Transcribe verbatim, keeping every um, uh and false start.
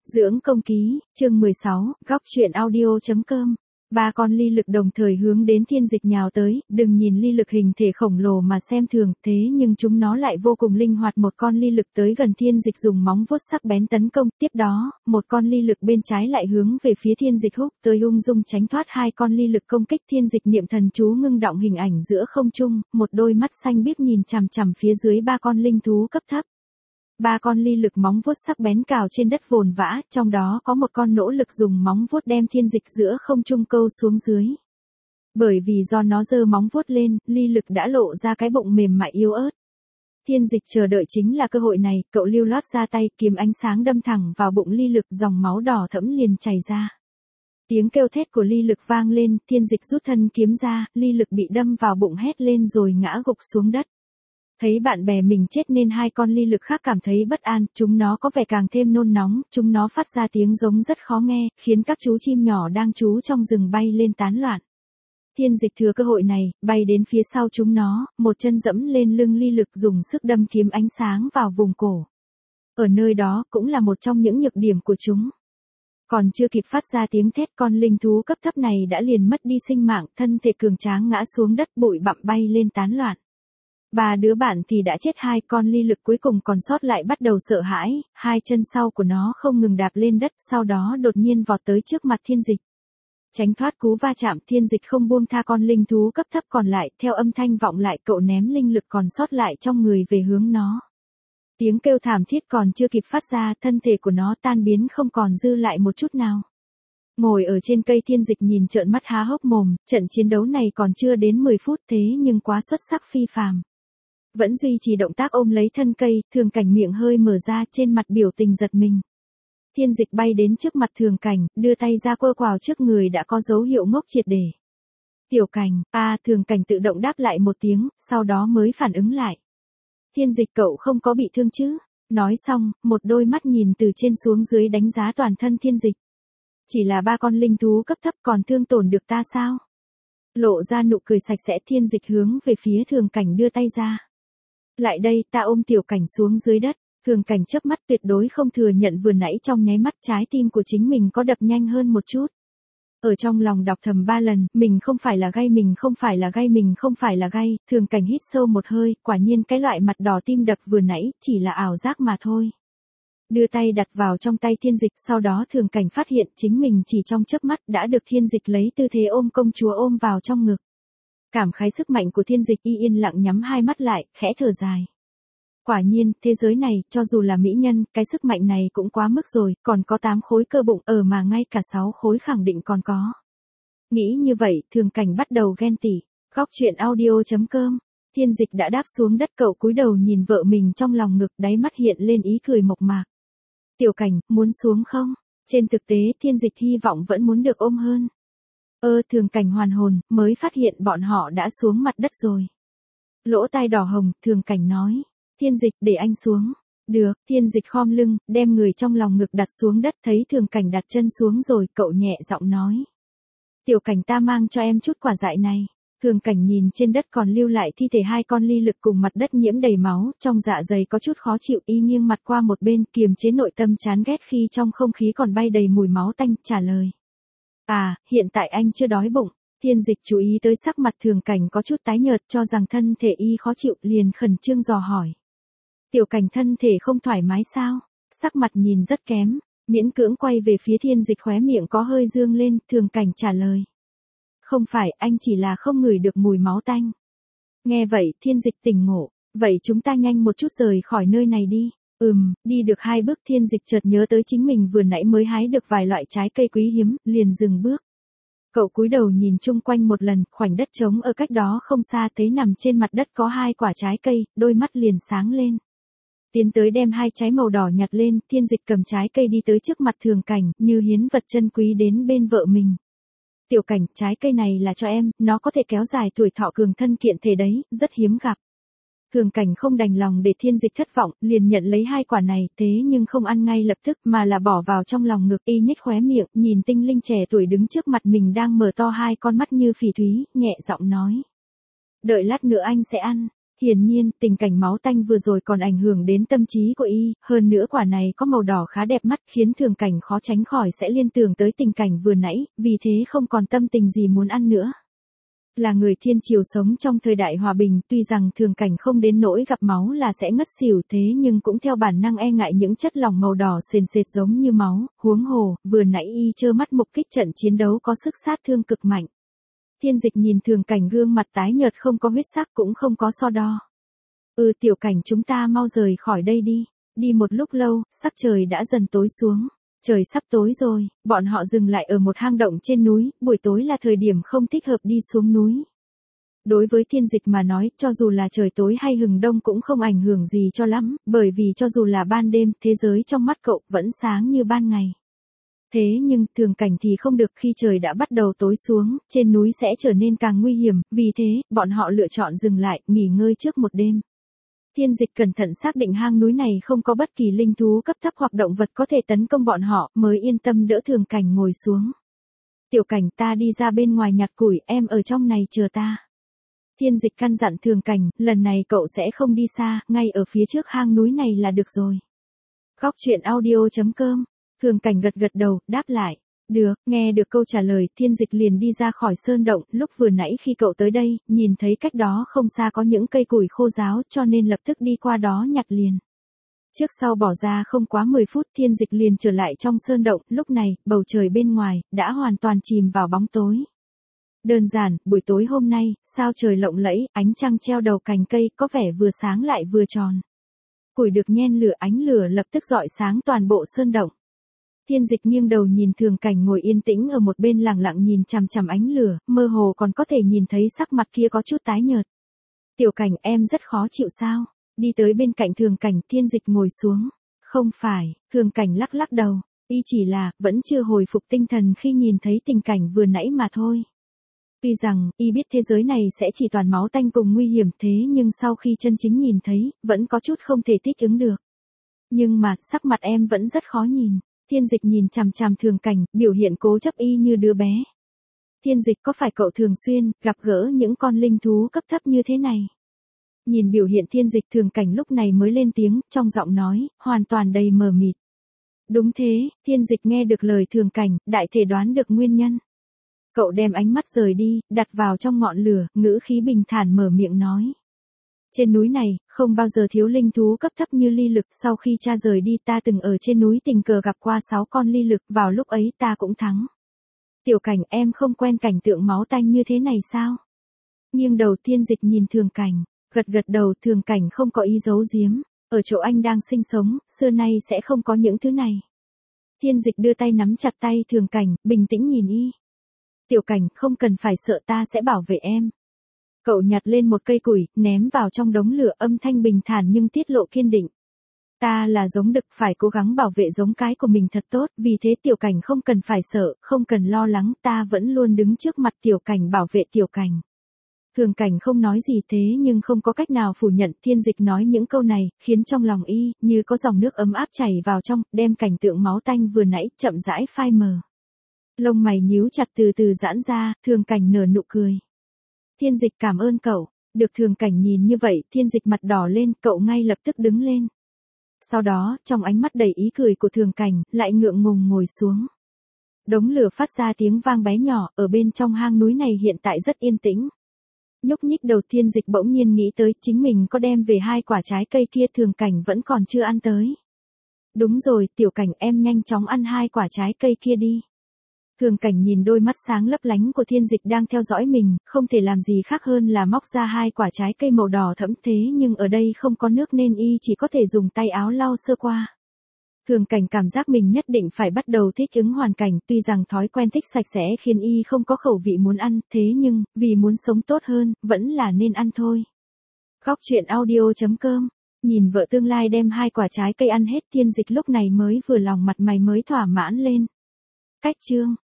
Dưỡng công ký, chương mười sáu, góc truyện audio.com. Ba con ly lực đồng thời hướng đến thiên dịch nhào tới, đừng nhìn ly lực hình thể khổng lồ mà xem thường, thế nhưng chúng nó lại vô cùng linh hoạt. Một con ly lực tới gần thiên dịch dùng móng vuốt sắc bén tấn công, tiếp đó, một con ly lực bên trái lại hướng về phía thiên dịch húc tới, ung dung tránh thoát hai con ly lực công kích. Thiên dịch niệm thần chú ngưng động hình ảnh giữa không trung, một đôi mắt xanh biếc nhìn chằm chằm phía dưới ba con linh thú cấp thấp. Ba con ly lực móng vuốt sắc bén cào trên đất vồn vã, trong đó có một con nỗ lực dùng móng vuốt đem thiên dịch giữa không trung câu xuống dưới. Bởi vì do nó giơ móng vuốt lên, ly lực đã lộ ra cái bụng mềm mại yếu ớt. Thiên dịch chờ đợi chính là cơ hội này, cậu lưu lót ra tay, kiếm ánh sáng đâm thẳng vào bụng ly lực, dòng máu đỏ thẫm liền chảy ra. Tiếng kêu thét của ly lực vang lên, thiên dịch rút thân kiếm ra, ly lực bị đâm vào bụng hét lên rồi ngã gục xuống đất. Thấy bạn bè mình chết nên hai con ly lực khác cảm thấy bất an, chúng nó có vẻ càng thêm nôn nóng, chúng nó phát ra tiếng giống rất khó nghe, khiến các chú chim nhỏ đang trú trong rừng bay lên tán loạn. Thiên dịch thừa cơ hội này, bay đến phía sau chúng nó, một chân dẫm lên lưng ly lực dùng sức đâm kiếm ánh sáng vào vùng cổ. Ở nơi đó cũng là một trong những nhược điểm của chúng. Còn chưa kịp phát ra tiếng thét, con linh thú cấp thấp này đã liền mất đi sinh mạng, thân thể cường tráng ngã xuống đất, bụi bặm bay lên tán loạn. Ba đứa bạn thì đã chết, hai con ly lực cuối cùng còn sót lại bắt đầu sợ hãi, hai chân sau của nó không ngừng đạp lên đất, sau đó đột nhiên vọt tới trước mặt thiên dịch. Tránh thoát cú va chạm, thiên dịch không buông tha con linh thú cấp thấp còn lại, theo âm thanh vọng lại cậu ném linh lực còn sót lại trong người về hướng nó. Tiếng kêu thảm thiết còn chưa kịp phát ra, thân thể của nó tan biến không còn dư lại một chút nào. Ngồi ở trên cây, thiên dịch nhìn trợn mắt há hốc mồm, trận chiến đấu này còn chưa đến mười phút thế nhưng quá xuất sắc phi phàm. Vẫn duy trì động tác ôm lấy thân cây, Thường Cảnh miệng hơi mở ra, trên mặt biểu tình giật mình. Thiên dịch bay đến trước mặt Thường Cảnh, đưa tay ra quơ quào trước người đã có dấu hiệu ngốc triệt để. Tiểu Cảnh, à, Thường Cảnh tự động đáp lại một tiếng, sau đó mới phản ứng lại. Thiên dịch, cậu không có bị thương chứ? Nói xong, một đôi mắt nhìn từ trên xuống dưới đánh giá toàn thân thiên dịch. Chỉ là ba con linh thú cấp thấp còn thương tổn được ta sao? Lộ ra nụ cười sạch sẽ, thiên dịch hướng về phía Thường Cảnh đưa tay ra. Lại đây, ta ôm Tiểu Cảnh xuống dưới đất. Thường Cảnh chớp mắt, tuyệt đối không thừa nhận vừa nãy trong nháy mắt trái tim của chính mình có đập nhanh hơn một chút. Ở trong lòng đọc thầm ba lần, mình không phải là gay, mình không phải là gay, mình không phải là gay. Thường Cảnh hít sâu một hơi, quả nhiên cái loại mặt đỏ tim đập vừa nãy chỉ là ảo giác mà thôi. Đưa tay đặt vào trong tay thiên dịch, sau đó Thường Cảnh phát hiện chính mình chỉ trong chớp mắt đã được thiên dịch lấy tư thế ôm công chúa ôm vào trong ngực. Cảm khái sức mạnh của thiên dịch, y yên lặng nhắm hai mắt lại, khẽ thở dài. Quả nhiên, thế giới này, cho dù là mỹ nhân, cái sức mạnh này cũng quá mức rồi, còn có tám khối cơ bụng, ở mà ngay cả sáu khối khẳng định còn có. Nghĩ như vậy, Thường Cảnh bắt đầu ghen tị. Góc truyện audio.com. Thiên dịch đã đáp xuống đất, cậu cúi đầu nhìn vợ mình trong lòng ngực, đáy mắt hiện lên ý cười mộc mạc. Tiểu Cảnh, muốn xuống không? Trên thực tế, thiên dịch hy vọng vẫn muốn được ôm hơn. Ơ, Thường Cảnh hoàn hồn, mới phát hiện bọn họ đã xuống mặt đất rồi. Lỗ tai đỏ hồng, Thường Cảnh nói. Thiên dịch, để anh xuống. Được, thiên dịch khom lưng, đem người trong lòng ngực đặt xuống đất, thấy Thường Cảnh đặt chân xuống rồi, cậu nhẹ giọng nói. Tiểu Cảnh, ta mang cho em chút quả dại này. Thường Cảnh nhìn trên đất còn lưu lại thi thể hai con ly lực cùng mặt đất nhiễm đầy máu, trong dạ dày có chút khó chịu, y nghiêng mặt qua một bên, kiềm chế nội tâm chán ghét khi trong không khí còn bay đầy mùi máu tanh, trả lời. À, hiện tại anh chưa đói bụng. Thiên dịch chú ý tới sắc mặt Thường Cảnh có chút tái nhợt, cho rằng thân thể y khó chịu, liền khẩn trương dò hỏi. Tiểu Cảnh, thân thể không thoải mái sao? Sắc mặt nhìn rất kém, miễn cưỡng quay về phía thiên dịch, khóe miệng có hơi dương lên, Thường Cảnh trả lời. Không phải, anh chỉ là không ngửi được mùi máu tanh. Nghe vậy, thiên dịch tỉnh ngộ, vậy chúng ta nhanh một chút rời khỏi nơi này đi. Ừm, đi được hai bước, thiên dịch chợt nhớ tới chính mình vừa nãy mới hái được vài loại trái cây quý hiếm, liền dừng bước. Cậu cúi đầu nhìn chung quanh một lần, khoảnh đất trống ở cách đó không xa, thấy nằm trên mặt đất có hai quả trái cây, đôi mắt liền sáng lên. Tiến tới đem hai trái màu đỏ nhặt lên, thiên dịch cầm trái cây đi tới trước mặt Thường Cảnh, như hiến vật chân quý đến bên vợ mình. Tiểu Cảnh, trái cây này là cho em, nó có thể kéo dài tuổi thọ, cường thân kiện thể đấy, rất hiếm gặp. Thường Cảnh không đành lòng để thiên dịch thất vọng, liền nhận lấy hai quả này, thế nhưng không ăn ngay lập tức mà là bỏ vào trong lòng ngực, y nhếch khóe miệng, nhìn tinh linh trẻ tuổi đứng trước mặt mình đang mở to hai con mắt như phỉ thúy, nhẹ giọng nói. Đợi lát nữa anh sẽ ăn. Hiển nhiên, tình cảnh máu tanh vừa rồi còn ảnh hưởng đến tâm trí của y, hơn nữa quả này có màu đỏ khá đẹp mắt khiến Thường Cảnh khó tránh khỏi sẽ liên tưởng tới tình cảnh vừa nãy, vì thế không còn tâm tình gì muốn ăn nữa. Là người thiên triều sống trong thời đại hòa bình, tuy rằng Thường Cảnh không đến nỗi gặp máu là sẽ ngất xỉu thế nhưng cũng theo bản năng e ngại những chất lỏng màu đỏ sền sệt giống như máu, huống hồ, vừa nãy y trơ mắt mục kích trận chiến đấu có sức sát thương cực mạnh. Thiên Dịch nhìn Thường Cảnh gương mặt tái nhợt không có huyết sắc cũng không có so đo. Ừ Tiểu Cảnh chúng ta mau rời khỏi đây đi. Đi một lúc lâu, sắc trời đã dần tối xuống. Trời sắp tối rồi, bọn họ dừng lại ở một hang động trên núi, buổi tối là thời điểm không thích hợp đi xuống núi. Đối với Thiên Dịch mà nói, cho dù là trời tối hay hừng đông cũng không ảnh hưởng gì cho lắm, bởi vì cho dù là ban đêm, thế giới trong mắt cậu vẫn sáng như ban ngày. Thế nhưng, Thường Cảnh thì không được, khi trời đã bắt đầu tối xuống, trên núi sẽ trở nên càng nguy hiểm, vì thế, bọn họ lựa chọn dừng lại, nghỉ ngơi trước một đêm. Thiên Dịch cẩn thận xác định hang núi này không có bất kỳ linh thú cấp thấp hoặc động vật có thể tấn công bọn họ, mới yên tâm đỡ Thường Cảnh ngồi xuống. Tiểu Cảnh ta đi ra bên ngoài nhặt củi, em ở trong này chờ ta. Thiên Dịch căn dặn Thường Cảnh, lần này cậu sẽ không đi xa, ngay ở phía trước hang núi này là được rồi. Góc truyện audio chấm com. Thường Cảnh gật gật đầu, đáp lại. Được, nghe được câu trả lời, Thiên Dịch liền đi ra khỏi sơn động, lúc vừa nãy khi cậu tới đây, nhìn thấy cách đó không xa có những cây củi khô ráo cho nên lập tức đi qua đó nhặt liền. Trước sau bỏ ra không quá mười phút Thiên Dịch liền trở lại trong sơn động, lúc này, bầu trời bên ngoài, đã hoàn toàn chìm vào bóng tối. Đơn giản, buổi tối hôm nay, sao trời lộng lẫy, ánh trăng treo đầu cành cây, có vẻ vừa sáng lại vừa tròn. Củi được nhen lửa, ánh lửa lập tức rọi sáng toàn bộ sơn động. Thiên Dịch nghiêng đầu nhìn Thường Cảnh ngồi yên tĩnh ở một bên lặng lặng nhìn chằm chằm ánh lửa, mơ hồ còn có thể nhìn thấy sắc mặt kia có chút tái nhợt. Tiểu Cảnh em rất khó chịu sao? Đi tới bên cạnh Thường Cảnh, Thiên Dịch ngồi xuống. Không phải, Thường Cảnh lắc lắc đầu, y chỉ là, vẫn chưa hồi phục tinh thần khi nhìn thấy tình cảnh vừa nãy mà thôi. Tuy rằng, y biết thế giới này sẽ chỉ toàn máu tanh cùng nguy hiểm thế nhưng sau khi chân chính nhìn thấy, vẫn có chút không thể thích ứng được. Nhưng mà, sắc mặt em vẫn rất khó nhìn. Thiên Dịch nhìn chằm chằm Thường Cảnh, biểu hiện cố chấp y như đứa bé. Thiên Dịch có phải cậu thường xuyên gặp gỡ những con linh thú cấp thấp như thế này? Nhìn biểu hiện Thiên Dịch, Thường Cảnh lúc này mới lên tiếng, trong giọng nói, hoàn toàn đầy mờ mịt. Đúng thế, Thiên Dịch nghe được lời Thường Cảnh, đại thể đoán được nguyên nhân. Cậu đem ánh mắt rời đi, đặt vào trong ngọn lửa, ngữ khí bình thản mở miệng nói. Trên núi này, không bao giờ thiếu linh thú cấp thấp như ly lực, sau khi cha rời đi ta từng ở trên núi tình cờ gặp qua sáu con ly lực, vào lúc ấy ta cũng thắng. Tiểu Cảnh em không quen cảnh tượng máu tanh như thế này sao? Nghiêng đầu Thiên Dịch nhìn Thường Cảnh, gật gật đầu. Thường Cảnh không có ý giấu giếm, ở chỗ anh đang sinh sống, xưa nay sẽ không có những thứ này. Thiên Dịch đưa tay nắm chặt tay Thường Cảnh, bình tĩnh nhìn y. Tiểu Cảnh không cần phải sợ ta sẽ bảo vệ em. Cậu nhặt lên một cây củi, ném vào trong đống lửa, âm thanh bình thản nhưng tiết lộ kiên định. Ta là giống đực, phải cố gắng bảo vệ giống cái của mình thật tốt, vì thế Tiểu Cảnh không cần phải sợ, không cần lo lắng, ta vẫn luôn đứng trước mặt Tiểu Cảnh bảo vệ Tiểu Cảnh. Thường Cảnh không nói gì thế nhưng không có cách nào phủ nhận. Thiên Dịch nói những câu này, khiến trong lòng y, như có dòng nước ấm áp chảy vào trong, đem cảnh tượng máu tanh vừa nãy, chậm rãi phai mờ. Lông mày nhíu chặt từ từ giãn ra, Thường Cảnh nở nụ cười. Thiên Dịch cảm ơn cậu. Được Thường Cảnh nhìn như vậy, Thiên Dịch mặt đỏ lên, cậu ngay lập tức đứng lên. Sau đó, trong ánh mắt đầy ý cười của Thường Cảnh, lại ngượng ngùng ngồi xuống. Đống lửa phát ra tiếng vang bé nhỏ, ở bên trong hang núi này hiện tại rất yên tĩnh. Nhúc nhích đầu Thiên Dịch bỗng nhiên nghĩ tới, chính mình có đem về hai quả trái cây kia Thường Cảnh vẫn còn chưa ăn tới. Đúng rồi, Tiểu Cảnh em nhanh chóng ăn hai quả trái cây kia đi. Thường Cảnh nhìn đôi mắt sáng lấp lánh của Thiên Dịch đang theo dõi mình, không thể làm gì khác hơn là móc ra hai quả trái cây màu đỏ thẫm, thế nhưng ở đây không có nước nên y chỉ có thể dùng tay áo lau sơ qua. Thường Cảnh cảm giác mình nhất định phải bắt đầu thích ứng hoàn cảnh, tuy rằng thói quen thích sạch sẽ khiến y không có khẩu vị muốn ăn, thế nhưng, vì muốn sống tốt hơn, vẫn là nên ăn thôi. Góc truyện audio chấm com. Nhìn vợ tương lai đem hai quả trái cây ăn hết, Thiên Dịch lúc này mới vừa lòng, mặt mày mới thỏa mãn lên. Cách chương